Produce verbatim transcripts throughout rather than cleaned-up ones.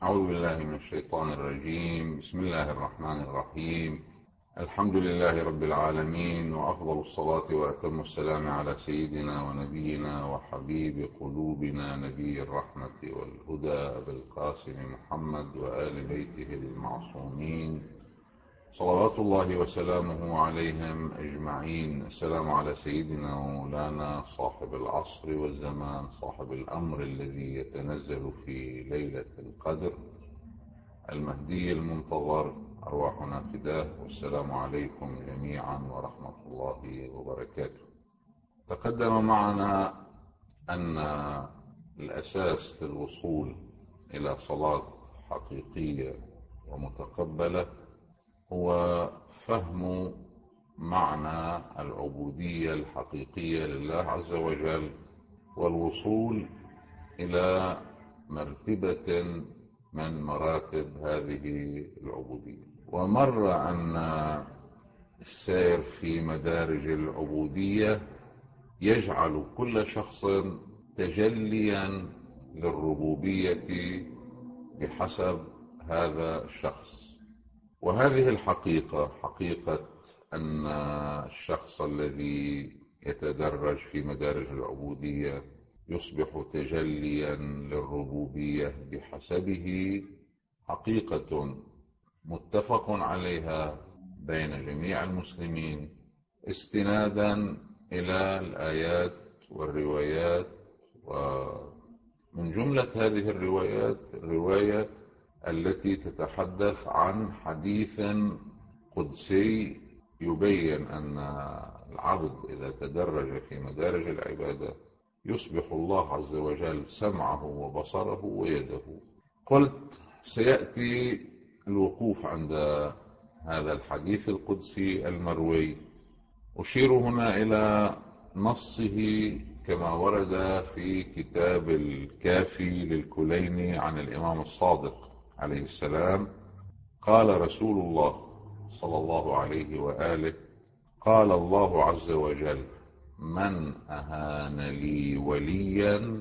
أعوذ بالله من الشيطان الرجيم. بسم الله الرحمن الرحيم. الحمد لله رب العالمين، وأفضل الصلاة وأتم السلام على سيدنا ونبينا وحبيب قلوبنا نبي الرحمة والهدى أبي القاسم محمد وآل بيته المعصومين صلوات الله وسلامه عليهم أجمعين. السلام على سيدنا ومولانا صاحب العصر والزمان، صاحب الأمر الذي يتنزل في ليلة القدر، المهدي المنتظر، أرواحنا فداه. والسلام عليكم جميعا ورحمة الله وبركاته. تقدم معنا أن الأساس للوصول إلى صلاة حقيقية ومتقبلة هو فهم معنى العبودية الحقيقية لله عز وجل، والوصول إلى مرتبة من مراتب هذه العبودية. ومر أن السير في مدارج العبودية يجعل كل شخص تجليا للربوبية بحسب هذا الشخص. وهذه الحقيقة حقيقة أن الشخص الذي يتدرج في مدارج العبودية يصبح تجليا للربوبية بحسبه، حقيقة متفق عليها بين جميع المسلمين، استنادا إلى الآيات والروايات. ومن جملة هذه الروايات الرواية التي تتحدث عن حديث قدسي يبين أن العبد إذا تدرج في مدارج العبادة يصبح الله عز وجل سمعه وبصره ويده. قلت سيأتي الوقوف عند هذا الحديث القدسي المروي. أشير هنا إلى نصه كما ورد في كتاب الكافي للكليني عن الإمام الصادق عليه السلام. قال رسول الله صلى الله عليه وآله: قال الله عز وجل: من أهان لي وليا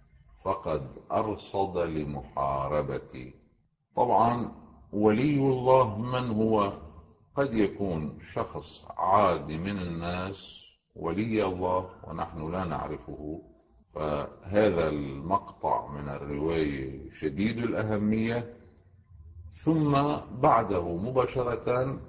فقد أرصد لمحاربتي. طبعا ولي الله من هو؟ قد يكون شخص عادي من الناس ولي الله ونحن لا نعرفه، فهذا المقطع من الرواية شديد الأهمية. ثم بعده مباشرة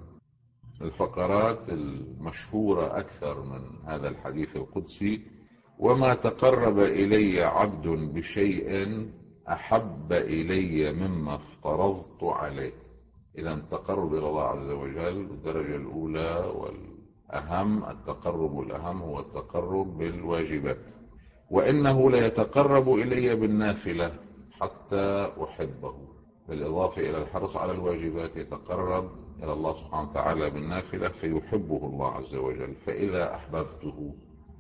الفقرات المشهورة أكثر من هذا الحديث القدسي: وما تقرب إلي عبد بشيء أحب إلي مما افترضت عليه. إذا التقرب إلى الله عز وجل الدرجة الأولى والأهم، التقرب الأهم هو التقرب بالواجبات. وإنه ليتقرب إلي بالنافلة حتى أحبه. بالإضافة إلى الحرص على الواجبات يتقرب إلى الله سبحانه وتعالى بالنافلة فيحبه الله عز وجل. فإذا أحببته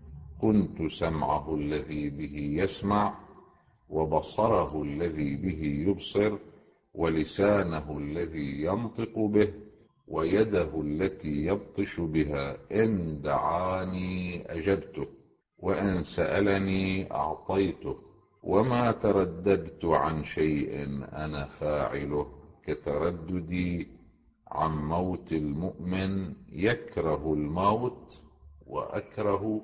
كنت سمعه الذي به يسمع، وبصره الذي به يبصر، ولسانه الذي ينطق به، ويده التي يبطش بها. إن دعاني أجبته، وإن سألني أعطيته. وما ترددت عن شيء أنا فاعله كترددي عن موت المؤمن يكره الموت وأكره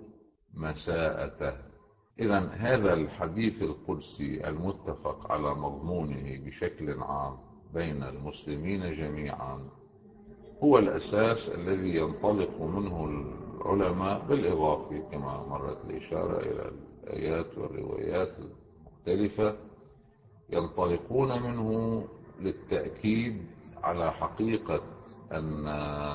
مساءته. إذن هذا الحديث القدسي المتفق على مضمونه بشكل عام بين المسلمين جميعا هو الأساس الذي ينطلق منه العلماء، بالإضافة كما مرت الإشارة إلى الآيات والروايات المختلفة، ينطلقون منه للتأكيد على حقيقة أن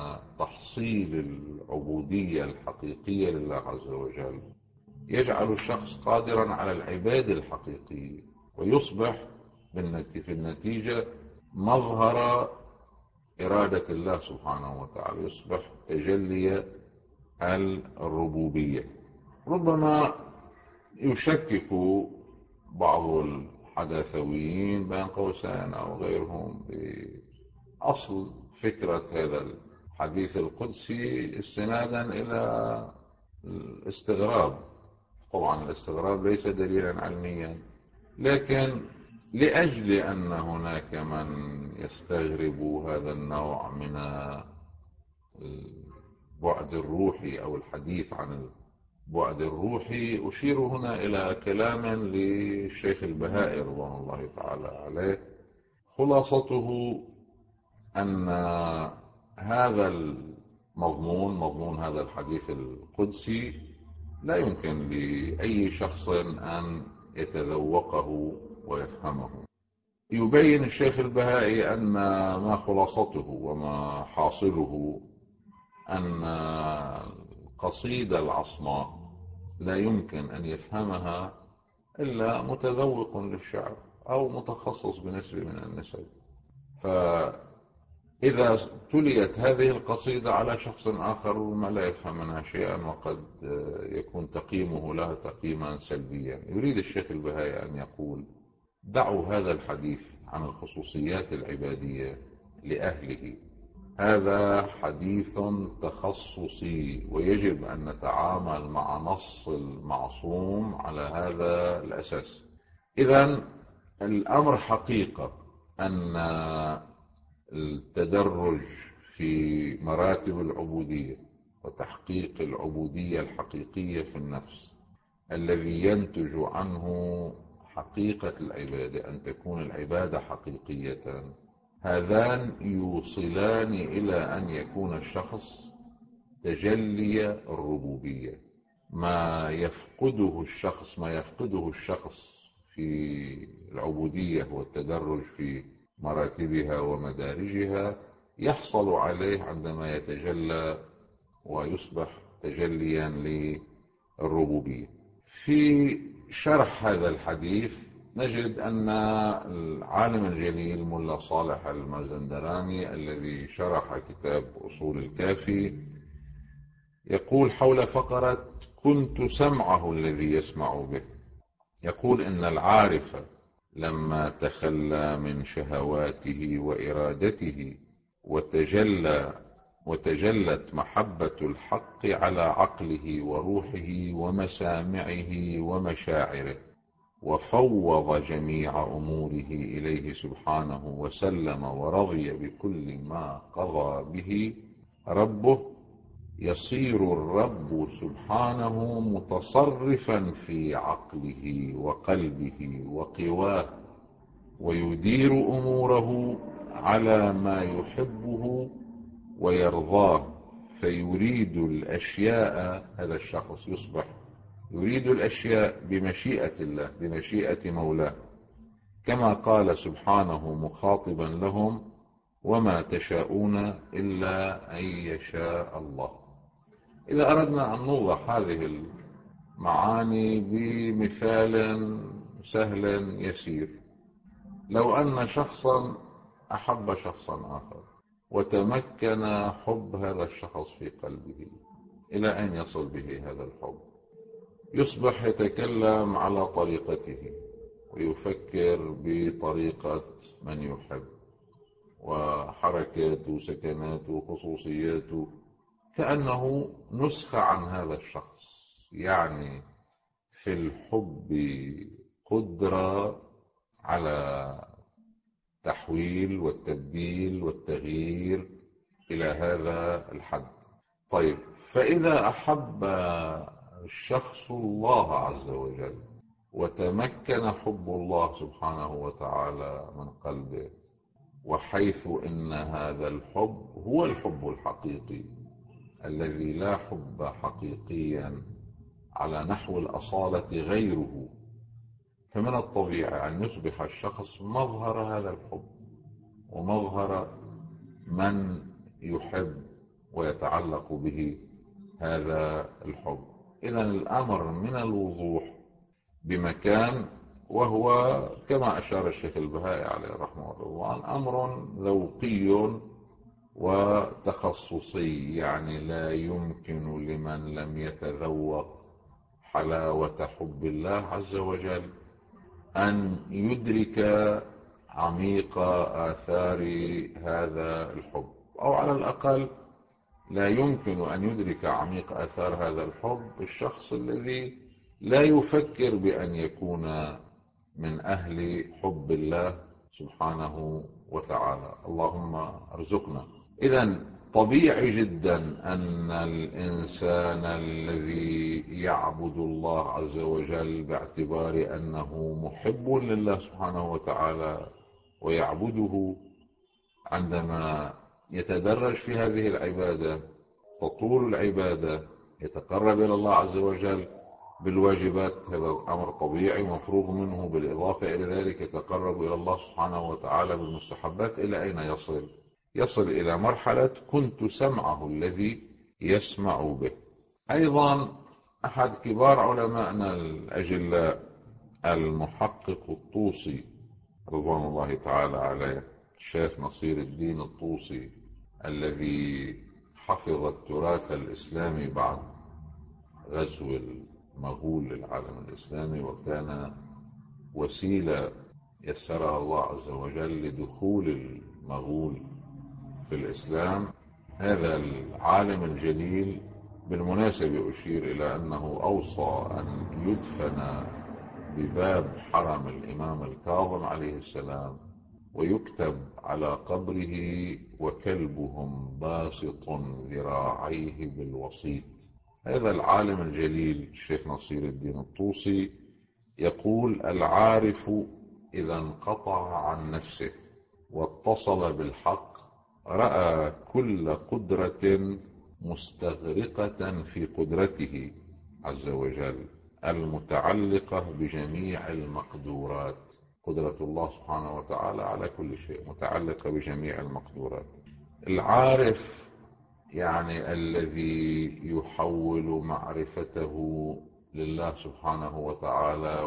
تحصيل العبودية الحقيقية لله عز وجل يجعل الشخص قادرا على العبادة الحقيقية، ويصبح في النتيجة مظهر إرادة الله سبحانه وتعالى، يصبح تجلي الربوبية. ربما يشكك بعض الحداثويين بين قوسين أو غيرهم بأصل فكرة هذا الحديث القدسي استنادا إلى الاستغراب. طبعا الاستغراب ليس دليلا علميا، لكن لأجل أن هناك من يستغرب هذا النوع من البعد الروحي أو الحديث عن البعد الروحي، أشير هنا إلى كلام للشيخ البهائي رضوان الله تعالى عليه، خلاصته أن هذا المضمون، مضمون هذا الحديث القدسي، لا يمكن لأي شخص أن يتذوقه ويفهمه. يبين الشيخ البهائي أن ما خلاصته وما حاصله أن القصيدة العصماء لا يمكن أن يفهمها إلا متذوق للشعر أو متخصص بنسبة من النسب. فإذا تليت هذه القصيدة على شخص آخر ما لا يفهم منها شيئا، وقد يكون تقييمه لها تقييما سلبيا. يريد الشيخ البهائي أن يقول: دعوا هذا الحديث عن الخصوصيات العبادية لأهله، هذا حديث تخصصي، ويجب أن نتعامل مع نص المعصوم على هذا الأساس. إذن الأمر حقيقة أن التدرج في مراتب العبودية وتحقيق العبودية الحقيقية في النفس الذي ينتج عنه حقيقة العبادة، أن تكون العبادة حقيقية، هذان يوصلان إلى أن يكون الشخص تجلي الربوبية. ما يفقده الشخص ما يفقده الشخص في العبودية والتدرج في مراتبها ومدارجها يحصل عليه عندما يتجلى ويصبح تجليا للربوبية. في شرح هذا الحديث نجد أن العالم الجليل ملا صالح المازندراني الذي شرح كتاب أصول الكافي يقول حول فقرة كنت سمعه الذي يسمع به، يقول إن العارف لما تخلى من شهواته وإرادته وتجلى وتجلت محبة الحق على عقله وروحه ومسامعه ومشاعره، وفوض جميع أموره إليه سبحانه وسلم ورضي بكل ما قضى به ربه، يصير الرب سبحانه متصرفا في عقله وقلبه وقواه، ويدير أموره على ما يحبه ويرضاه، فيريد الأشياء. هذا الشخص يصبح يريد الأشياء بمشيئة الله، بمشيئة مولاه، كما قال سبحانه مخاطبا لهم: وما تشاءون إلا أن يشاء الله. إذا أردنا أن نوضح هذه المعاني بمثال سهل يسير، لو أن شخصا أحب شخصا آخر وتمكن حب هذا الشخص في قلبه، إلى أن يصل به هذا الحب؟ يصبح يتكلم على طريقته ويفكر بطريقة من يحب، وحركاته وسكناته وخصوصياته كأنه نسخة عن هذا الشخص. يعني في الحب قدرة على تحويل والتبديل والتغيير إلى هذا الحد. طيب، فإذا أحب الشخص الله عز وجل وتمكن حب الله سبحانه وتعالى من قلبه، وحيث إن هذا الحب هو الحب الحقيقي الذي لا حب حقيقيا على نحو الأصالة غيره، فمن الطبيعي أن يصبح الشخص مظهر هذا الحب ومظهر من يحب ويتعلق به هذا الحب. إذن الأمر من الوضوح بمكان، وهو كما أشار الشيخ البهائي عليه رحمه الله أمر ذوقي وتخصصي، يعني لا يمكن لمن لم يتذوق حلاوة حب الله عز وجل أن يدرك عميق آثار هذا الحب، أو على الأقل لا يمكن أن يدرك عميق آثار هذا الحب الشخص الذي لا يفكر بأن يكون من أهل حب الله سبحانه وتعالى. اللهم ارزقنا. إذن طبيعي جدا أن الإنسان الذي يعبد الله عز وجل باعتبار أنه محب لله سبحانه وتعالى ويعبده، عندما يتدرج في هذه العبادة تطول العبادة، يتقرب إلى الله عز وجل بالواجبات، هذا أمر طبيعي مفروغ منه. بالإضافة إلى ذلك يتقرب إلى الله سبحانه وتعالى بالمستحبات. إلى أين يصل؟ يصل إلى مرحلة كنت سمعه الذي يسمع به. أيضا أحد كبار علماءنا الأجلاء المحقق الطوسي رضوان الله تعالى عليه، الشيخ نصير الدين الطوسي، الذي حفظ التراث الإسلامي بعد غزو المغول للعالم الإسلامي، وكان وسيلة يسرها الله عز وجل لدخول المغول في الإسلام. هذا العالم الجليل بالمناسبة أشير إلى أنه أوصى أن يدفن بباب حرم الإمام الكاظم عليه السلام، ويكتب على قبره وكلبهم باسط ذراعيه بالوسيط. هذا العالم الجليل الشيخ نصير الدين الطوسي يقول: العارف إذا انقطع عن نفسه واتصل بالحق رأى كل قدرة مستغرقة في قدرته عز وجل المتعلقة بجميع المقدورات. قدرة الله سبحانه وتعالى على كل شيء متعلقة بجميع المقدورات. العارف يعني الذي يحول معرفته لله سبحانه وتعالى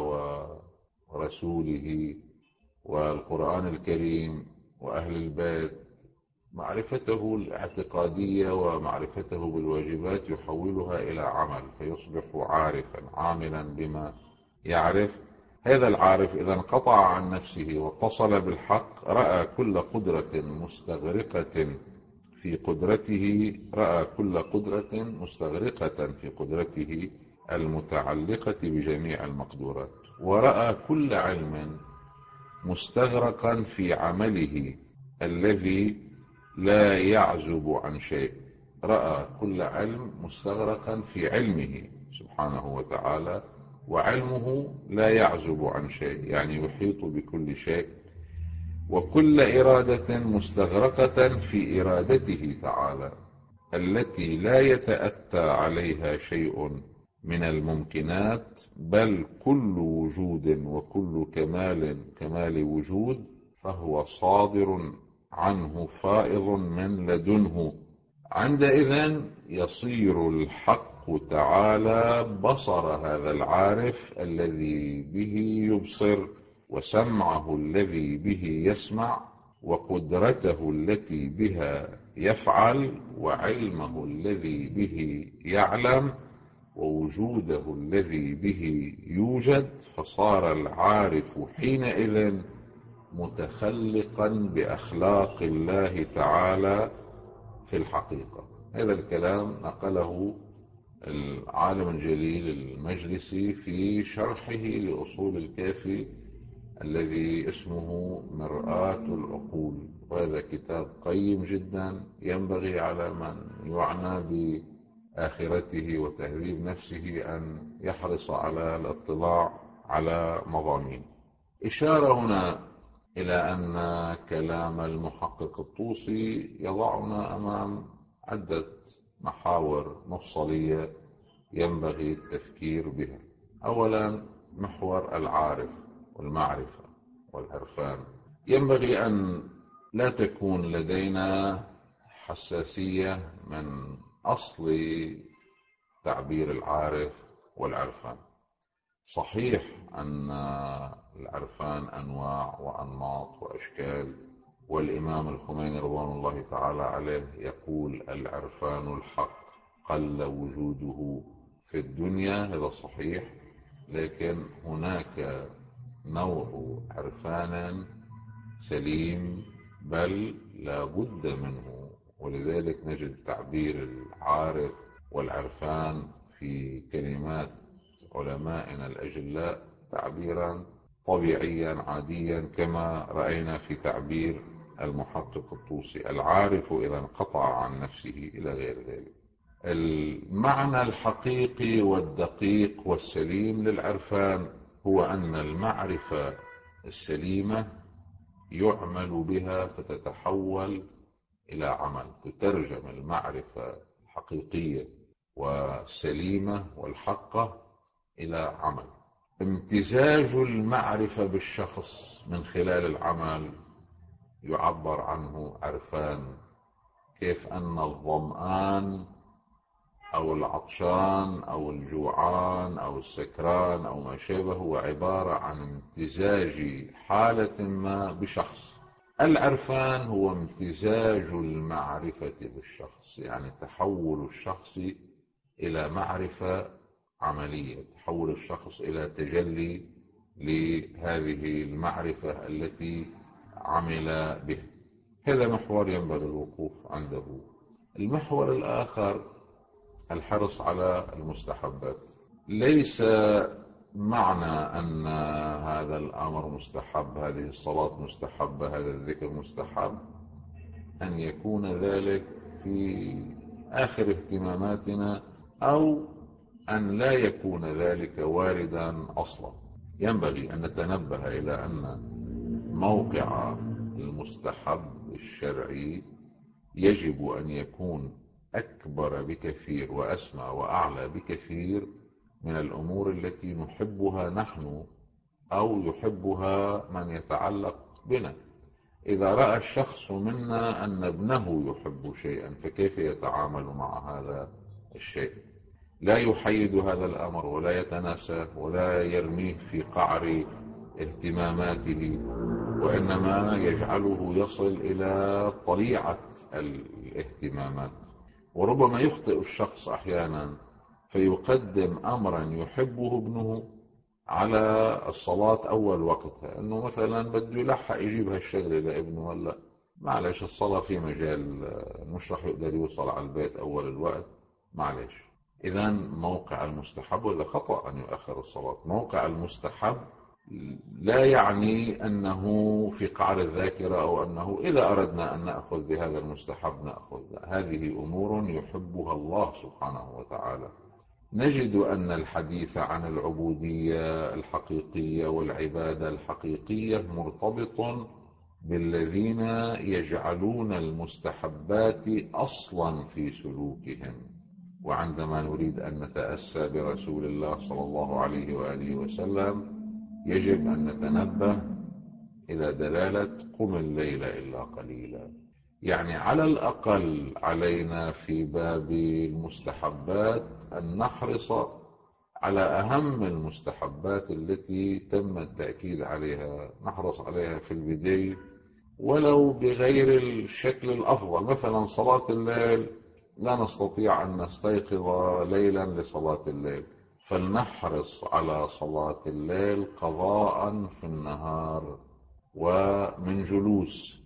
ورسوله والقرآن الكريم وأهل البيت، معرفته الاعتقادية ومعرفته بالواجبات يحولها إلى عمل، فيصبح عارفا عاملا بما يعرف. هذا العارف إذا انقطع عن نفسه واتصل بالحق رأى كل قدرة مستغرقة في قدرته رأى كل قدرة مستغرقة في قدرته المتعلقة بجميع المقدورات، ورأى كل علم مستغرقا في عمله الذي لا يعزب عن شيء. رأى كل علم مستغرقا في علمه سبحانه وتعالى، وعلمه لا يعزب عن شيء، يعني يحيط بكل شيء. وكل إرادة مستغرقة في إرادته تعالى التي لا يتأتى عليها شيء من الممكنات، بل كل وجود وكل كمال كمال وجود فهو صادر عنه فائض من لدنه. عندئذ يصير الحق تعالى بصر هذا العارف الذي به يبصر، وسمعه الذي به يسمع، وقدرته التي بها يفعل، وعلمه الذي به يعلم، ووجوده الذي به يوجد. فصار العارف حينئذ متخلقا بأخلاق الله تعالى في الحقيقة. هذا الكلام نقله العالم الجليل المجلسي في شرحه لأصول الكافي الذي اسمه مرآة العقول، وهذا كتاب قيم جدا ينبغي على من يعنى بآخرته وتهذيب نفسه أن يحرص على الاطلاع على مضامين. إشارة هنا إلى أن كلام المحقق الطوسي يضعنا أمام عدة محاور مفصلية ينبغي التفكير بها. أولا، محور العارف والمعرفة والعرفان. ينبغي أن لا تكون لدينا حساسية من أصل تعبير العارف والعرفان. صحيح أن العرفان أنواع وأنماط وأشكال، والإمام الخميني رضوان الله تعالى عليه يقول: العرفان الحق قل وجوده في الدنيا. هذا صحيح، لكن هناك نوع عرفان سليم بل لا بد منه، ولذلك نجد تعبير العارف والعرفان في كلمات علمائنا الأجلاء تعبيرا طبيعيا عاديا، كما رأينا في تعبير المحقق الطوسي: العارف إذا انقطع عن نفسه إلى غير ذلك. المعنى الحقيقي والدقيق والسليم للعرفان هو أن المعرفة السليمة يعمل بها فتتحول إلى عمل، تترجم المعرفة الحقيقية والسليمة والحقة إلى عمل. امتزاج المعرفة بالشخص من خلال العمل يعبر عنه عرفان، كيف أن الظمآن أو العطشان أو الجوعان أو السكران أو ما شابه هو عبارة عن امتزاج حالة ما بشخص. العرفان هو امتزاج المعرفة بالشخص، يعني تحول الشخص إلى معرفة عملية، تحول الشخص إلى تجلي لهذه المعرفة التي عمل بها. هذا محور ينبغي الوقوف عنده. المحور الآخر الحرص على المستحبات. ليس معنى أن هذا الأمر مستحب، هذه الصلاة مستحبة، هذا الذكر مستحب، أن يكون ذلك في آخر اهتماماتنا أو أن لا يكون ذلك واردا أصلا. ينبغي أن نتنبه إلى أن موقع المستحب الشرعي يجب أن يكون أكبر بكثير وأسمى وأعلى بكثير من الأمور التي نحبها نحن أو يحبها من يتعلق بنا. إذا رأى الشخص منا أن ابنه يحب شيئا فكيف يتعامل مع هذا الشيء؟ لا يحيد هذا الأمر ولا يتناساه ولا يرميه في قعر اهتماماته، وإنما يجعله يصل إلى طليعة الاهتمامات. وربما يخطئ الشخص أحيانا فيقدم أمرا يحبه ابنه على الصلاة أول وقتها، أنه مثلا بده يلحق يجيب هالشغلة لابنه، ولا معلش الصلاة في مجال مش رح يقدر يوصل على البيت أول الوقت، معلش. إذن موقع المستحب، وإذا خطأ أن يؤخر الصلاة. موقع المستحب لا يعني أنه في قعر الذاكرة أو أنه إذا أردنا أن نأخذ بهذا المستحب نأخذ. هذه أمور يحبها الله سبحانه وتعالى. نجد أن الحديث عن العبودية الحقيقية والعبادة الحقيقية مرتبط بالذين يجعلون المستحبات أصلا في سلوكهم. وعندما نريد أن نتأسى برسول الله صلى الله عليه وآله وسلم يجب أن نتنبه إلى دلالة قم الليل إلا قليلا. يعني على الأقل علينا في باب المستحبات أن نحرص على أهم المستحبات التي تم التأكيد عليها، نحرص عليها في البداية ولو بغير الشكل الأفضل. مثلا صلاة الليل لا نستطيع أن نستيقظ ليلا لصلاة الليل، فلنحرص على صلاة الليل قضاء في النهار ومن جلوس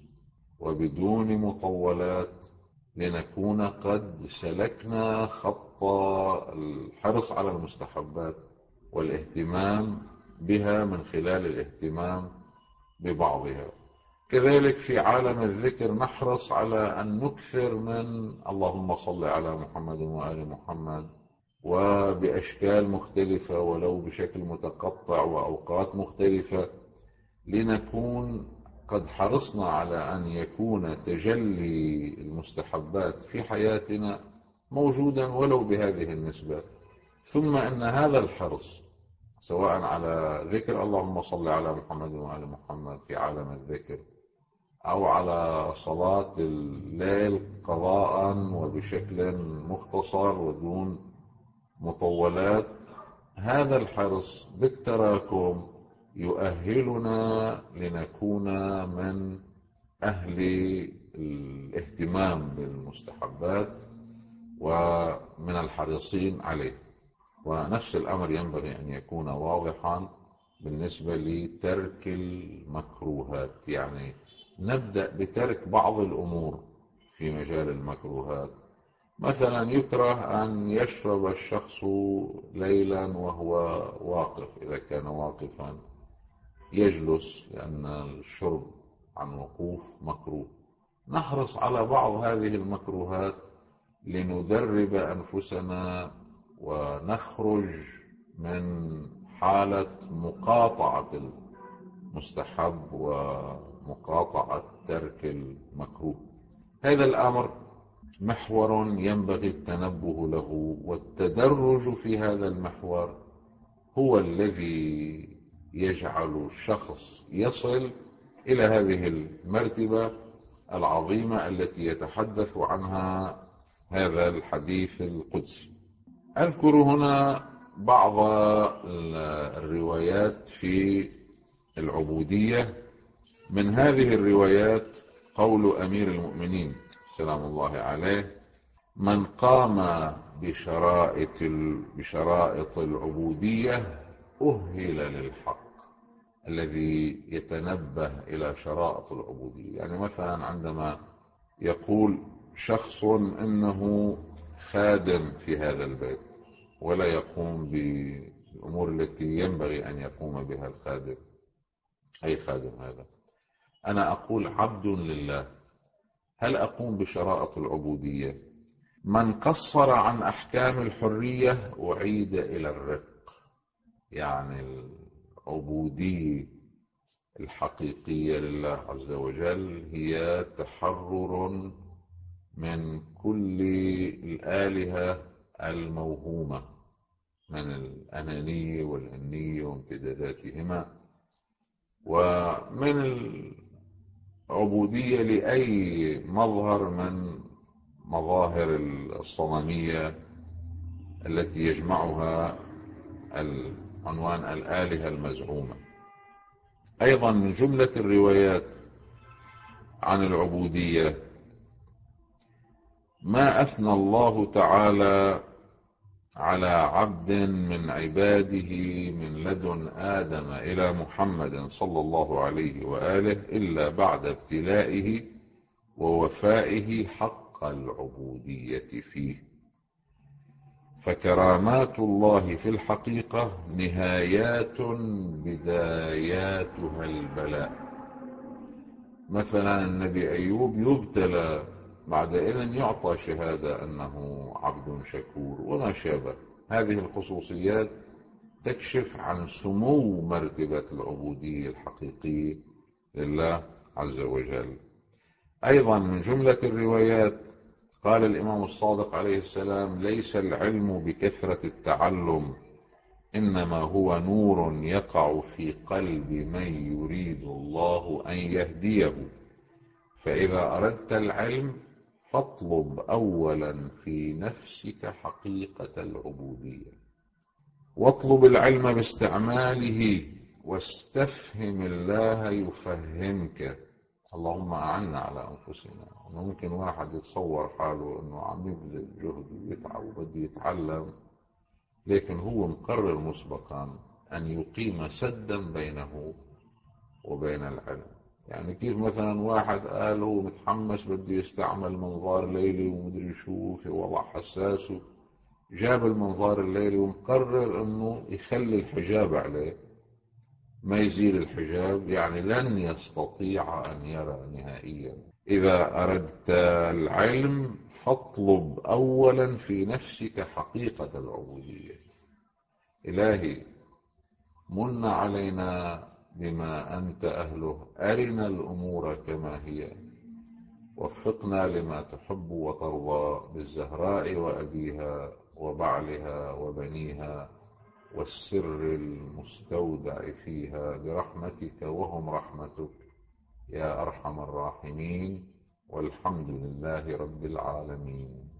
وبدون مطولات، لنكون قد سلكنا خط الحرص على المستحبات والاهتمام بها من خلال الاهتمام ببعضها. كذلك في عالم الذكر نحرص على أن نكثر من اللهم صل على محمد وآل محمد، وبأشكال مختلفة ولو بشكل متقطع وأوقات مختلفة، لنكون قد حرصنا على أن يكون تجلي المستحبات في حياتنا موجودا ولو بهذه النسبة. ثم أن هذا الحرص سواء على ذكر اللهم صل على محمد وآل محمد في عالم الذكر أو على صلاة الليل قضاء وبشكل مختصر ودون مطولات، هذا الحرص بالتراكم يؤهلنا لنكون من أهل الاهتمام بالمستحبات ومن الحريصين عليه. ونفس الأمر ينبغي أن يكون واضحا بالنسبة لترك المكروهات. يعني نبدأ بترك بعض الأمور في مجال المكروهات. مثلا يكره أن يشرب الشخص ليلا وهو واقف إذا كان واقفا، يجلس لأن الشرب عن وقوف مكروه. نحرص على بعض هذه المكروهات لندرب أنفسنا ونخرج من حالة مقاطعة المستحب ومقاطعة ترك المكروه. هذا الأمر محور ينبغي التنبه له، والتدرج في هذا المحور هو الذي يجعل الشخص يصل إلى هذه المرتبة العظيمة التي يتحدث عنها هذا الحديث القدسي. أذكر هنا بعض الروايات في العبودية. من هذه الروايات قول أمير المؤمنين سلام الله عليه: من قام بشرائط بشرائط العبودية أهل للحق. الذي يتنبه إلى شرائط العبودية، يعني مثلا عندما يقول شخص إنه خادم في هذا البيت ولا يقوم بالأمور التي ينبغي أن يقوم بها الخادم، أي خادم هذا، أنا أقول عبد لله، هل أقوم بشرائط العبودية؟ من قصر عن أحكام الحرية أعيد إلى الرق. يعني العبودية الحقيقية لله عز وجل هي تحرر من كل الآلهة الموهومة من الأنانية والأنية وامتداداتهما، ومن العبودية لأي مظهر من مظاهر الصنمية التي يجمعها عنوان الآلهة المزعومة. أيضا من جملة الروايات عن العبودية ما أثنى الله تعالى على عبد من عباده من لدن آدم إلى محمد صلى الله عليه وآله إلا بعد ابتلائه ووفائه حق العبودية فيه. فكرامات الله في الحقيقة نهايات بداياتها البلاء. مثلا النبي أيوب يبتلى، بعد إذن يعطى شهادة أنه عبد شكور وما شابه. هذه الخصوصيات تكشف عن سمو مرتبة العبودية الحقيقية لله عز وجل. أيضا من جملة الروايات قال الإمام الصادق عليه السلام: ليس العلم بكثرة التعلم، إنما هو نور يقع في قلب من يريد الله أن يهديه، فإذا أردت العلم فاطلب أولا في نفسك حقيقة العبودية، واطلب العلم باستعماله، واستفهم الله يفهمك. اللهم أعنا على أنفسنا. ممكن واحد يتصور حاله أنه عم يبذل جهد ويتعب وبده يتعلم، لكن هو مقرر مسبقا أن يقيم سدا بينه وبين العلم. يعني كيف مثلا واحد قال هو متحمس بده يستعمل منظار ليلي ومدري شو في وضع حساس، جاب المنظار الليلي ومقرر أنه يخلي الحجاب عليه، ما يزيل الحجاب، يعني لن يستطيع أن يرى نهائيا. إذا أردت العلم فاطلب أولا في نفسك حقيقة العبودية. إلهي من علينا بما أنت أهله، أرنا الأمور كما هي، وفقنا لما تحب وترضى بالزهراء وأبيها وبعلها وبنيها والسر المستودع فيها برحمتك وهم رحمتك يا أرحم الراحمين، والحمد لله رب العالمين.